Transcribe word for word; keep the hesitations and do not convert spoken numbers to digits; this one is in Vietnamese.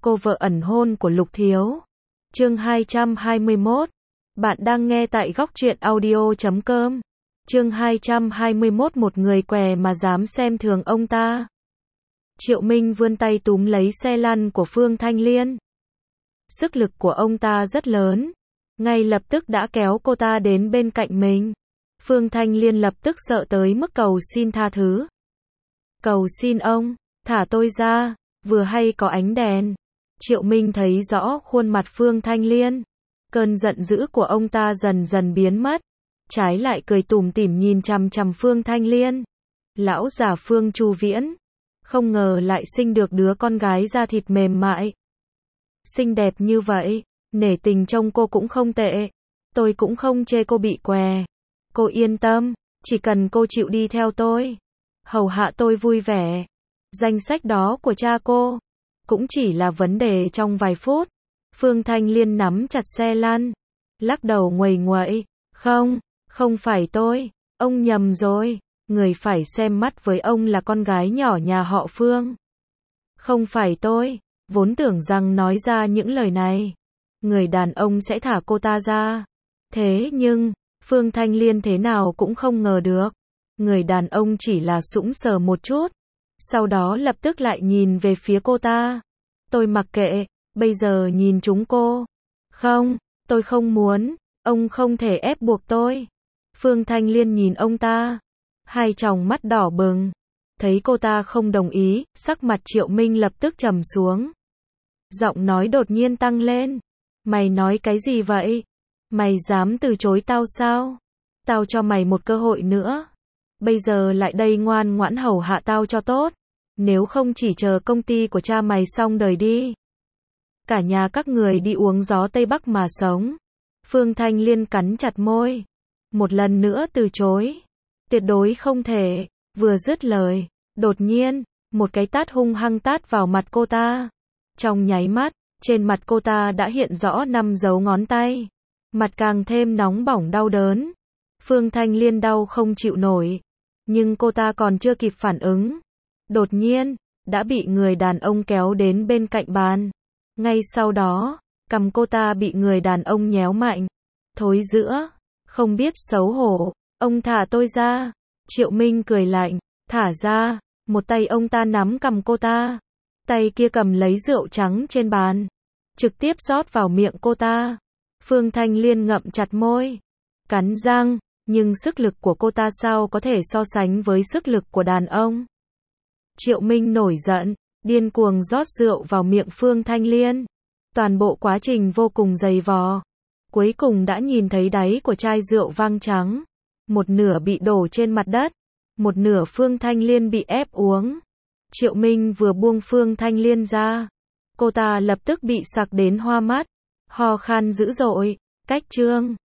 cô vợ ẩn hôn của Lục Thiếu. Chương hai trăm hai mươi mốt. Bạn đang nghe tại góc truyện audio chấm com. Chương hai trăm hai mươi mốt. Một người què mà dám xem thường ông ta. Triệu Minh vươn tay túm lấy xe lăn của Phương Thanh Liên. Sức lực của ông ta rất lớn, ngay lập tức đã kéo cô ta đến bên cạnh mình. Phương Thanh Liên lập tức sợ tới mức cầu xin tha thứ. Cầu xin ông, thả tôi ra, vừa hay có ánh đèn. Triệu Minh thấy rõ khuôn mặt Phương Thanh Liên. Cơn giận dữ của ông ta dần dần biến mất. Trái lại cười tủm tỉm nhìn chằm chằm Phương Thanh Liên. Lão già Phương Chu Viễn. Không ngờ lại sinh được đứa con gái da thịt mềm mại. Xinh đẹp như vậy, nể tình trông cô cũng không tệ. Tôi cũng không chê cô bị què. Cô yên tâm, chỉ cần cô chịu đi theo tôi, hầu hạ tôi vui vẻ. Danh sách đó của cha cô, cũng chỉ là vấn đề trong vài phút. Phương Thanh Liên nắm chặt xe lăn, lắc đầu nguầy nguậy. Không, không phải tôi, ông nhầm rồi. Người phải xem mắt với ông là con gái nhỏ nhà họ Phương. Không phải tôi, vốn tưởng rằng nói ra những lời này, người đàn ông sẽ thả cô ta ra. Thế nhưng, Phương Thanh Liên thế nào cũng không ngờ được. Người đàn ông chỉ là sững sờ một chút, sau đó lập tức lại nhìn về phía cô ta. Tôi mặc kệ, bây giờ nhìn chúng cô. Không, tôi không muốn, ông không thể ép buộc tôi. Phương Thanh Liên nhìn ông ta, hai tròng mắt đỏ bừng. Thấy cô ta không đồng ý, sắc mặt Triệu Minh lập tức trầm xuống. Giọng nói đột nhiên tăng lên. Mày nói cái gì vậy? Mày dám từ chối tao sao? Tao cho mày một cơ hội nữa. Bây giờ lại đây ngoan ngoãn hầu hạ tao cho tốt. Nếu không chỉ chờ công ty của cha mày xong đời đi. Cả nhà các người đi uống gió Tây Bắc mà sống. Phương Thanh Liên cắn chặt môi. Một lần nữa từ chối. Tuyệt đối không thể. Vừa dứt lời, đột nhiên, một cái tát hung hăng tát vào mặt cô ta. Trong nháy mắt, trên mặt cô ta đã hiện rõ năm dấu ngón tay. Mặt càng thêm nóng bỏng đau đớn. Phương Thanh Liên đau không chịu nổi. Nhưng cô ta còn chưa kịp phản ứng. Đột nhiên, đã bị người đàn ông kéo đến bên cạnh bàn. Ngay sau đó, cằm cô ta bị người đàn ông nhéo mạnh. Thối rữa, không biết xấu hổ, ông thả tôi ra. Triệu Minh cười lạnh, thả ra. Một tay ông ta nắm cằm cô ta. Tay kia cầm lấy rượu trắng trên bàn, trực tiếp rót vào miệng cô ta. Phương Thanh Liên ngậm chặt môi, cắn răng, nhưng sức lực của cô ta sao có thể so sánh với sức lực của đàn ông. Triệu Minh nổi giận, điên cuồng rót rượu vào miệng Phương Thanh Liên. Toàn bộ quá trình vô cùng dày vò. Cuối cùng đã nhìn thấy đáy của chai rượu vang trắng. Một nửa bị đổ trên mặt đất, một nửa Phương Thanh Liên bị ép uống. Triệu Minh vừa buông Phương Thanh Liên ra, cô ta lập tức bị sặc đến hoa mắt, ho khan dữ dội. Cách chương